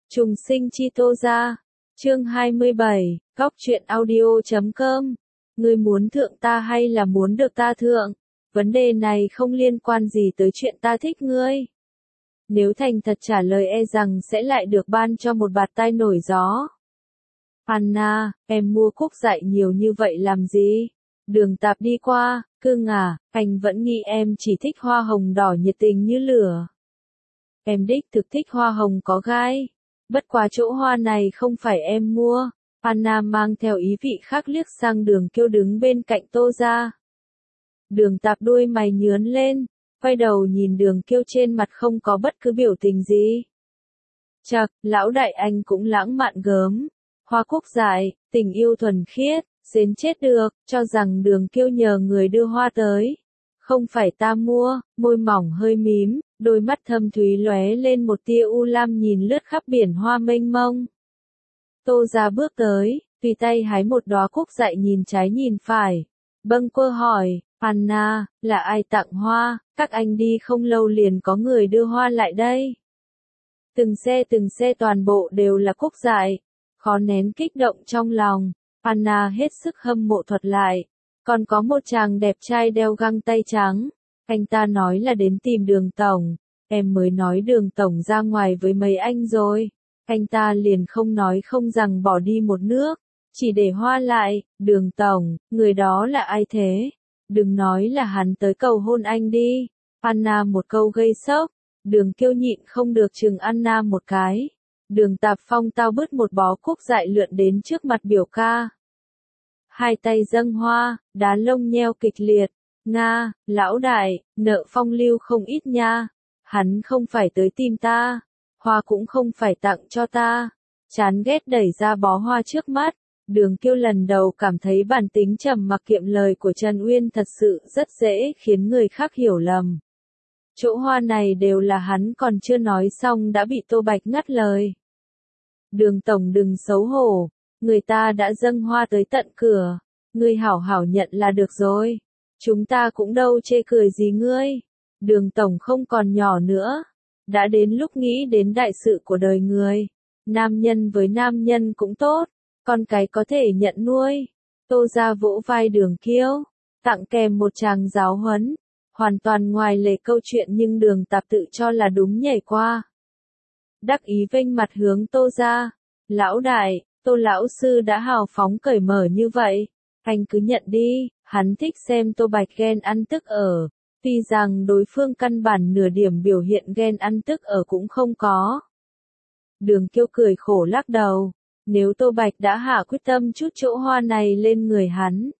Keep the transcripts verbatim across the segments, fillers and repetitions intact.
Trùng sinh chi Tô gia. Chương hai mươi bảy, góc truyện audio chấm com. Ngươi muốn thượng ta hay là muốn được ta thượng? Vấn đề này không liên quan gì tới chuyện ta thích ngươi. Nếu thành thật trả lời e rằng sẽ lại được ban cho một bạt tai nổi gió. Anna, em mua cúc dại nhiều như vậy làm gì? Đường Tạp đi qua, cưng à, anh vẫn nghĩ em chỉ thích hoa hồng đỏ nhiệt tình như lửa. Em đích thực thích hoa hồng có gai. Bất quá chỗ hoa này không phải em mua. Anna mang theo ý vị khác liếc sang Đường Kiêu đứng bên cạnh Tô gia. Đường Tạp đuôi mày nhướng lên, quay đầu nhìn Đường Kiêu trên mặt không có bất cứ biểu tình gì. Chậc, lão đại anh cũng lãng mạn gớm. Hoa cúc dại, tình yêu thuần khiết, xến chết được, cho rằng Đường Kiêu nhờ người đưa hoa tới. Không phải ta mua, môi mỏng hơi mím, đôi mắt thâm thúy lóe lên một tia u lam nhìn lướt khắp biển hoa mênh mông. Tô gia bước tới, tùy tay hái một đóa cúc dại nhìn trái nhìn phải. Bâng quơ hỏi, Anna, là ai tặng hoa, các anh đi không lâu liền có người đưa hoa lại đây. Từng xe từng xe toàn bộ đều là cúc dại, khó nén kích động trong lòng. Anna hết sức hâm mộ thuật lại. Còn có một chàng đẹp trai đeo găng tay trắng. Anh ta nói là đến tìm Đường tổng. Em mới nói Đường tổng ra ngoài với mấy anh rồi. Anh ta liền không nói không rằng bỏ đi một nước. Chỉ để hoa lại. Đường tổng, người đó là ai thế? Đừng nói là hắn tới cầu hôn anh đi. Anna một câu gây sốc. Đường Kiêu nhịn không được chừng Anna một cái. Đường Tạp phong tao bứt một bó cúc dại lượn đến trước mặt biểu ca. Hai tay dâng hoa, đá lông nheo kịch liệt. Nga, lão đại, nợ phong lưu không ít nha. Hắn không phải tới tìm ta. Hoa cũng không phải tặng cho ta. Chán ghét đẩy ra bó hoa trước mắt. Đường Kiêu lần đầu cảm thấy bản tính trầm mặc kiệm lời của Trần Uyên thật sự rất dễ khiến người khác hiểu lầm. Chỗ hoa này đều là hắn còn chưa nói xong đã bị Tô Bạch ngắt lời. Đường tổng đừng xấu hổ. Người ta đã dâng hoa tới tận cửa. Ngươi hảo hảo nhận là được rồi. Chúng ta cũng đâu chê cười gì ngươi. Đường tổng không còn nhỏ nữa. Đã đến lúc nghĩ đến đại sự của đời người. Nam nhân với nam nhân cũng tốt. Con cái có thể nhận nuôi. Tô gia vỗ vai Đường Kiêu. Tặng kèm một tràng giáo huấn. Hoàn toàn ngoài lề câu chuyện nhưng Đường Tạp tự cho là đúng nhảy qua. Đắc ý vênh mặt hướng Tô gia. Lão đại, Tô lão sư đã hào phóng cởi mở như vậy. Anh cứ nhận đi, hắn thích xem Tô Bạch ghen ăn tức ở. Tuy rằng đối phương căn bản nửa điểm biểu hiện ghen ăn tức ở cũng không có. Đường Kiêu cười khổ lắc đầu. Nếu Tô Bạch đã hạ quyết tâm chút chỗ hoa này lên người hắn.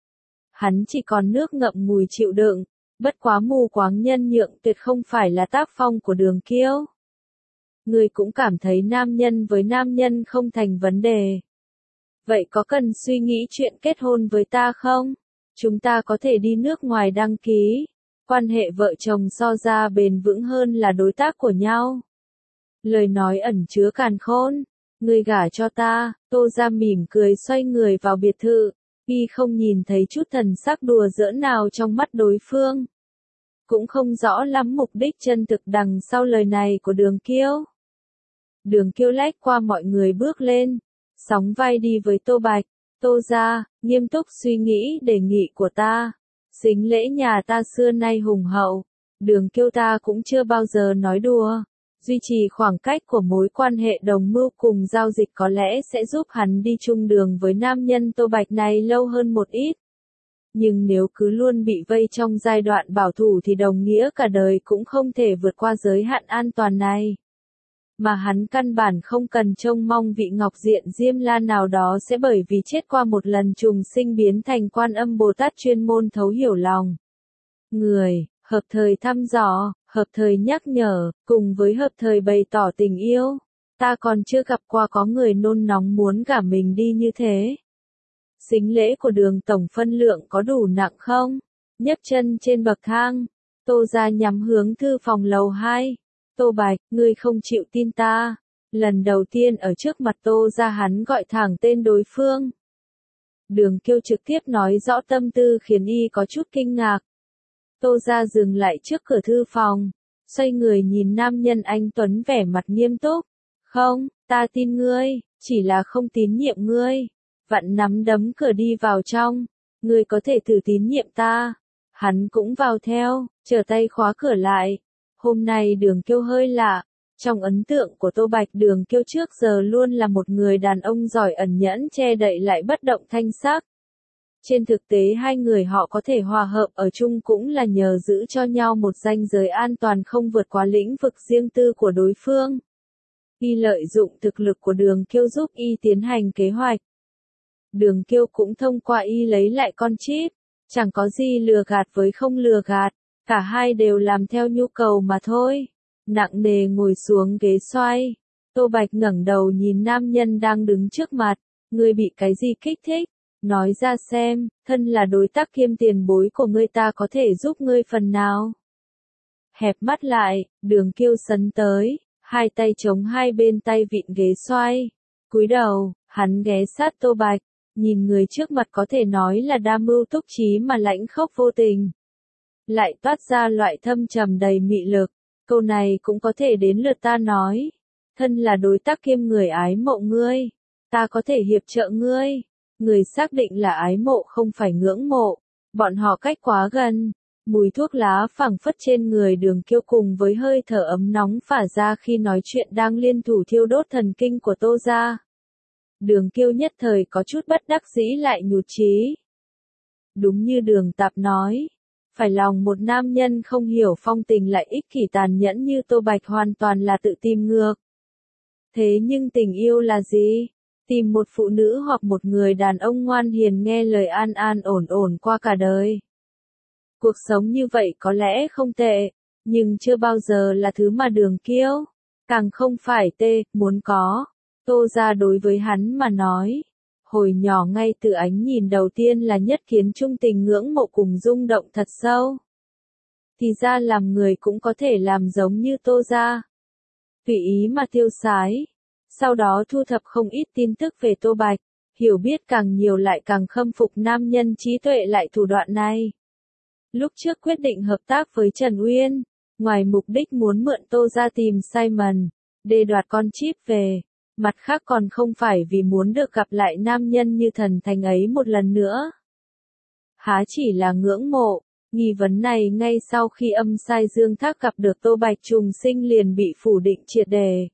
Hắn chỉ còn nước ngậm ngùi chịu đựng. Bất quá mù quáng nhân nhượng tuyệt không phải là tác phong của Đường Kiêu. Người cũng cảm thấy nam nhân với nam nhân không thành vấn đề. Vậy có cần suy nghĩ chuyện kết hôn với ta không? Chúng ta có thể đi nước ngoài đăng ký. Quan hệ vợ chồng so ra bền vững hơn là đối tác của nhau. Lời nói ẩn chứa càn khôn. Người gả cho ta, Tô gia mỉm cười xoay người vào biệt thự. Y không nhìn thấy chút thần sắc đùa giỡn nào trong mắt đối phương. Cũng không rõ lắm mục đích chân thực đằng sau lời này của Đường Kiêu. Đường Kiêu lách qua mọi người bước lên. Sóng vai đi với Tô Bạch. Tô gia, nghiêm túc suy nghĩ đề nghị của ta. Sính lễ nhà ta xưa nay hùng hậu. Đường Kiêu ta cũng chưa bao giờ nói đùa. Duy trì khoảng cách của mối quan hệ đồng mưu cùng giao dịch có lẽ sẽ giúp hắn đi chung đường với nam nhân Tô Bạch này lâu hơn một ít. Nhưng nếu cứ luôn bị vây trong giai đoạn bảo thủ thì đồng nghĩa cả đời cũng không thể vượt qua giới hạn an toàn này. Mà hắn căn bản không cần trông mong vị ngọc diện Diêm La nào đó sẽ bởi vì chết qua một lần trùng sinh biến thành Quan Âm Bồ Tát chuyên môn thấu hiểu lòng người, hợp thời thăm dò, hợp thời nhắc nhở, cùng với hợp thời bày tỏ tình yêu. Ta còn chưa gặp qua có người nôn nóng muốn gả mình đi như thế. Sính lễ của Đường tổng phân lượng có đủ nặng không? Nhấc chân trên bậc thang, Tô gia nhắm hướng thư phòng lầu hai. Tô Bạch, ngươi không chịu tin ta. Lần đầu tiên ở trước mặt Tô gia hắn gọi thẳng tên đối phương. Đường Kiêu trực tiếp nói rõ tâm tư khiến y có chút kinh ngạc. Tô gia dừng lại trước cửa thư phòng. Xoay người nhìn nam nhân anh tuấn vẻ mặt nghiêm túc. Không, Ta tin ngươi, chỉ là không tín nhiệm ngươi. Vặn nắm đấm cửa đi vào trong. Ngươi có thể thử tín nhiệm ta. Hắn cũng vào theo, trở tay khóa cửa lại. Hôm nay Đường Kiêu hơi lạ. Trong ấn tượng của Tô Bạch, Đường Kiêu trước giờ luôn là một người đàn ông giỏi ẩn nhẫn, che đậy lại bất động thanh sắc. Trên thực tế hai người họ có thể hòa hợp ở chung cũng là nhờ giữ cho nhau một ranh giới an toàn không vượt quá lĩnh vực riêng tư của đối phương. Y lợi dụng thực lực của Đường Kiêu giúp Y tiến hành kế hoạch. Đường Kiêu cũng thông qua Y lấy lại con chip. Chẳng có gì lừa gạt với không lừa gạt. Cả hai đều làm theo nhu cầu mà thôi. Nặng nề ngồi xuống ghế xoay. Tô Bạch ngẩng đầu nhìn nam nhân đang đứng trước mặt. Ngươi bị cái gì kích thích? Nói ra xem, thân là đối tác kiêm tiền bối của ngươi, ta có thể giúp ngươi phần nào? Hẹp mắt lại, Đường Kiêu sấn tới, hai tay chống hai bên tay vịn ghế xoay. Cúi đầu, hắn ghé sát Tô Bạch, nhìn người trước mặt có thể nói là đa mưu túc trí mà lãnh khốc vô tình. Lại toát ra loại thâm trầm đầy mị lực. Câu này cũng có thể đến lượt ta nói. Thân là đối tác kiêm người ái mộ ngươi, ta có thể hiệp trợ ngươi. Người xác định là ái mộ không phải ngưỡng mộ. Bọn họ cách quá gần. Mùi thuốc lá phảng phất trên người Đường Kiêu cùng với hơi thở ấm nóng phả ra khi nói chuyện đang liên thủ thiêu đốt thần kinh của Tô gia. Đường Kiêu nhất thời có chút bất đắc dĩ lại nhụt chí. Đúng như Đường Tạp nói, phải lòng một nam nhân không hiểu phong tình lại ích kỷ tàn nhẫn như Tô Bạch hoàn toàn là tự tìm ngược. Thế nhưng tình yêu là gì? Tìm một phụ nữ hoặc một người đàn ông ngoan hiền nghe lời an an ổn ổn qua cả đời. Cuộc sống như vậy có lẽ không tệ, nhưng chưa bao giờ là thứ mà Đường Kiêu, càng không phải tê, muốn có. Tô gia đối với hắn mà nói, hồi nhỏ ngay từ ánh nhìn đầu tiên là nhất kiến trung tình ngưỡng mộ cùng rung động thật sâu. Thì ra làm người cũng có thể làm giống như Tô gia. Tùy ý mà tiêu sái. Sau đó thu thập không ít tin tức về Tô Bạch, hiểu biết càng nhiều lại càng khâm phục nam nhân trí tuệ lại thủ đoạn này. Lúc trước quyết định hợp tác với Trần Uyên, ngoài mục đích muốn mượn Tô gia tìm Simon, để đoạt con chip về, mặt khác còn không phải vì muốn được gặp lại nam nhân như thần thánh ấy một lần nữa. Há chỉ là ngưỡng mộ, nghi vấn này ngay sau khi âm sai Dương Thác gặp được Tô Bạch trùng sinh liền bị phủ định triệt đề.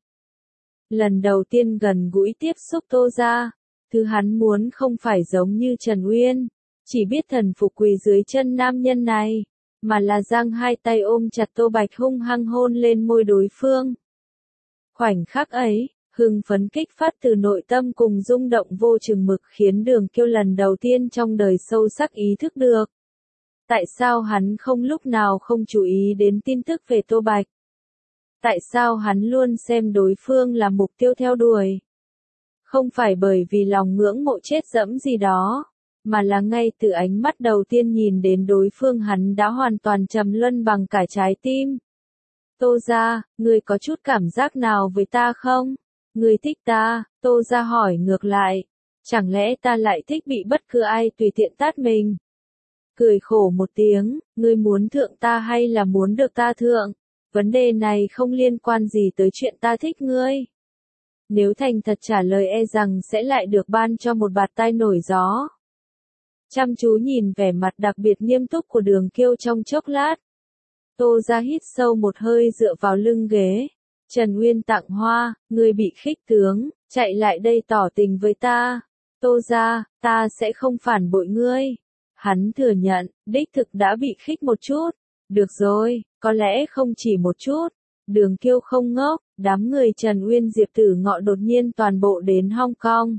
Lần đầu tiên gần gũi tiếp xúc Tô gia, thứ hắn muốn không phải giống như Trần Uyên, chỉ biết thần phục quỳ dưới chân nam nhân này, mà là giang hai tay ôm chặt Tô Bạch hung hăng hôn lên môi đối phương. Khoảnh khắc ấy, hưng phấn kích phát từ nội tâm cùng rung động vô chừng mực khiến Đường Kiêu lần đầu tiên trong đời sâu sắc ý thức được. Tại sao hắn không lúc nào không chú ý đến tin tức về Tô Bạch? Tại sao hắn luôn xem đối phương là mục tiêu theo đuổi? Không phải bởi vì lòng ngưỡng mộ chết dẫm gì đó, mà là ngay từ ánh mắt đầu tiên nhìn đến đối phương hắn đã hoàn toàn trầm luân bằng cả trái tim. Tô gia, ngươi có chút cảm giác nào với ta không? Ngươi thích ta? Tô gia hỏi ngược lại. Chẳng lẽ ta lại thích bị bất cứ ai tùy tiện tát mình? Cười khổ một tiếng, ngươi muốn thượng ta hay là muốn được ta thượng? Vấn đề này không liên quan gì tới chuyện ta thích ngươi. Nếu thành thật trả lời e rằng sẽ lại được ban cho một bạt tai nổi gió. Chăm chú nhìn vẻ mặt đặc biệt nghiêm túc của Đường Kiêu trong chốc lát. Tô gia hít sâu một hơi dựa vào lưng ghế. Trần Uyên tặng hoa, ngươi bị khích tướng, chạy lại đây tỏ tình với ta. Tô gia, ta sẽ không phản bội ngươi. Hắn thừa nhận, đích thực đã bị khích một chút. Được rồi, có lẽ không chỉ một chút. Đường Kiêu không ngốc, đám người Trần Uyên Diệp Tử Ngọ đột nhiên toàn bộ đến Hong Kong.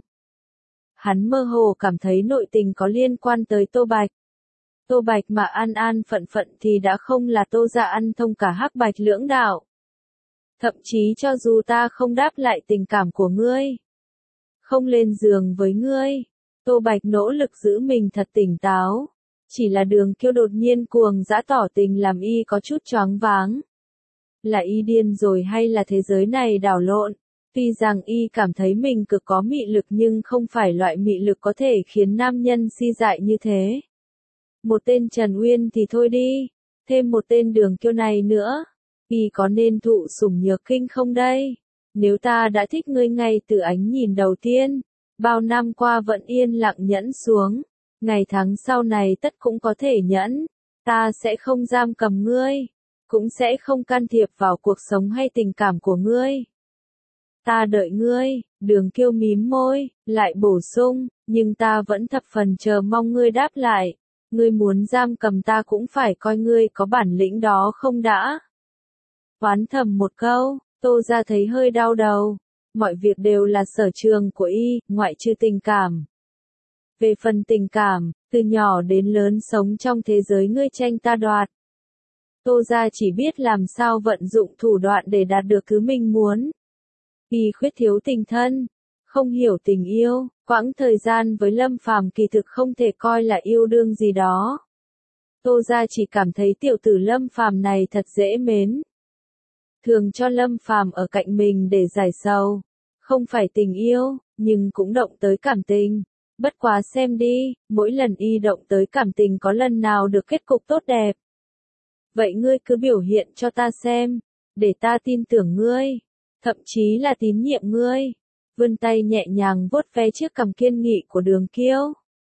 Hắn mơ hồ cảm thấy nội tình có liên quan tới Tô Bạch. Tô Bạch mà an an phận phận thì đã không là Tô gia ăn thông cả hắc bạch lưỡng đạo. Thậm chí cho dù ta không đáp lại tình cảm của ngươi, không lên giường với ngươi, Tô Bạch nỗ lực giữ mình thật tỉnh táo. Chỉ là Đường Kiêu đột nhiên cuồng dã tỏ tình làm y có chút choáng váng. Là y điên rồi hay là thế giới này đảo lộn? Tuy rằng y cảm thấy mình cực có mị lực nhưng không phải loại mị lực có thể khiến nam nhân si dại như thế. Một tên Trần Uyên thì thôi đi, thêm một tên Đường Kiêu này nữa, y có nên thụ sủng nhược kinh không đây? Nếu ta đã thích ngươi ngay từ ánh nhìn đầu tiên, bao năm qua vẫn yên lặng nhẫn xuống, ngày tháng sau này tất cũng có thể nhẫn, ta sẽ không giam cầm ngươi, cũng sẽ không can thiệp vào cuộc sống hay tình cảm của ngươi. Ta đợi ngươi, Đường Kiêu mím môi, lại bổ sung, nhưng ta vẫn thập phần chờ mong ngươi đáp lại, ngươi muốn giam cầm ta cũng phải coi ngươi có bản lĩnh đó không đã. Oán thầm một câu, Tô Gia thấy hơi đau đầu, mọi việc đều là sở trường của y, ngoại trừ tình cảm. Về phần tình cảm, từ nhỏ đến lớn sống trong thế giới ngươi tranh ta đoạt. Tô Gia chỉ biết làm sao vận dụng thủ đoạn để đạt được thứ mình muốn. Y khuyết thiếu tình thân, không hiểu tình yêu, quãng thời gian với Lâm Phàm kỳ thực không thể coi là yêu đương gì đó. Tô Gia chỉ cảm thấy tiểu tử Lâm Phàm này thật dễ mến. Thường cho Lâm Phàm ở cạnh mình để giải sầu, không phải tình yêu, nhưng cũng động tới cảm tình. Bất quá xem đi, mỗi lần y động tới cảm tình có lần nào được kết cục tốt đẹp. Vậy ngươi cứ biểu hiện cho ta xem, để ta tin tưởng ngươi, thậm chí là tín nhiệm ngươi. Vươn tay nhẹ nhàng vuốt ve chiếc cằm kiên nghị của Đường Kiêu.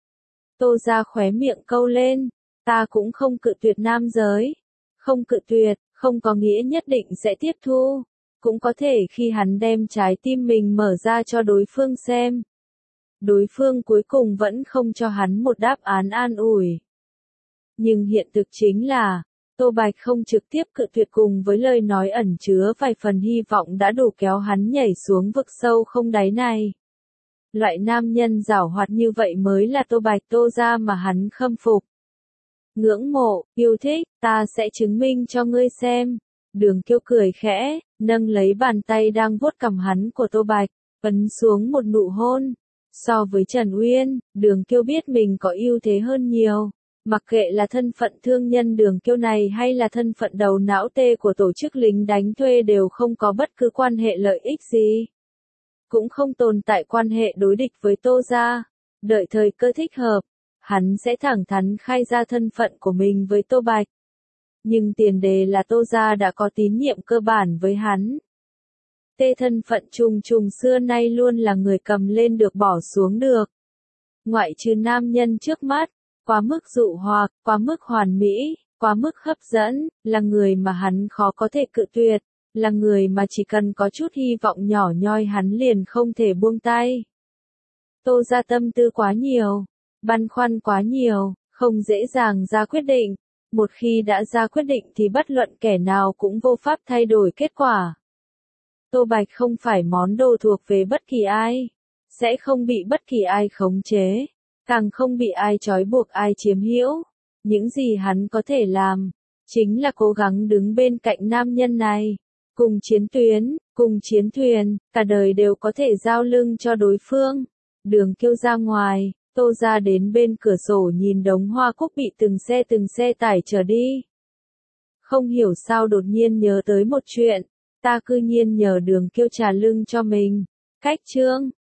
Tô Gia khóe miệng câu lên, ta cũng không cự tuyệt nam giới. Không cự tuyệt, không có nghĩa nhất định sẽ tiếp thu. Cũng có thể khi hắn đem trái tim mình mở ra cho đối phương xem. Đối phương cuối cùng vẫn không cho hắn một đáp án an ủi. Nhưng hiện thực chính là, Tô Bạch không trực tiếp cự tuyệt cùng với lời nói ẩn chứa vài phần hy vọng đã đủ kéo hắn nhảy xuống vực sâu không đáy này. Loại nam nhân giảo hoạt như vậy mới là Tô Bạch Tô Gia mà hắn khâm phục. Ngưỡng mộ, yêu thích, ta sẽ chứng minh cho ngươi xem. Đường Kiêu cười khẽ, nâng lấy bàn tay đang vuốt cằm hắn của Tô Bạch, ấn xuống một nụ hôn. So với Trần Uyên, Đường Kiêu biết mình có ưu thế hơn nhiều. Mặc kệ là thân phận thương nhân Đường Kiêu này hay là thân phận đầu não tê của tổ chức lính đánh thuê đều không có bất cứ quan hệ lợi ích gì. Cũng không tồn tại quan hệ đối địch với Tô Gia. Đợi thời cơ thích hợp, hắn sẽ thẳng thắn khai ra thân phận của mình với Tô Bạch. Nhưng tiền đề là Tô Gia đã có tín nhiệm cơ bản với hắn. Tê thân phận trùng trùng xưa nay luôn là người cầm lên được bỏ xuống được. Ngoại trừ nam nhân trước mắt, quá mức dụ hoặc, quá mức hoàn mỹ, quá mức hấp dẫn, là người mà hắn khó có thể cự tuyệt, là người mà chỉ cần có chút hy vọng nhỏ nhoi hắn liền không thể buông tay. Tô Gia tâm tư quá nhiều, băn khoăn quá nhiều, không dễ dàng ra quyết định. Một khi đã ra quyết định thì bất luận kẻ nào cũng vô pháp thay đổi kết quả. Tô Bạch không phải món đồ thuộc về bất kỳ ai, sẽ không bị bất kỳ ai khống chế, càng không bị ai trói buộc ai chiếm hữu. Những gì hắn có thể làm, chính là cố gắng đứng bên cạnh nam nhân này, cùng chiến tuyến, cùng chiến thuyền, cả đời đều có thể giao lưng cho đối phương. Đường Kiêu ra ngoài, Tô Gia đến bên cửa sổ nhìn đống hoa cúc bị từng xe từng xe tải chở đi. Không hiểu sao đột nhiên nhớ tới một chuyện, ta cư nhiên nhờ Đường Kiêu trả lưng cho mình. Cách chương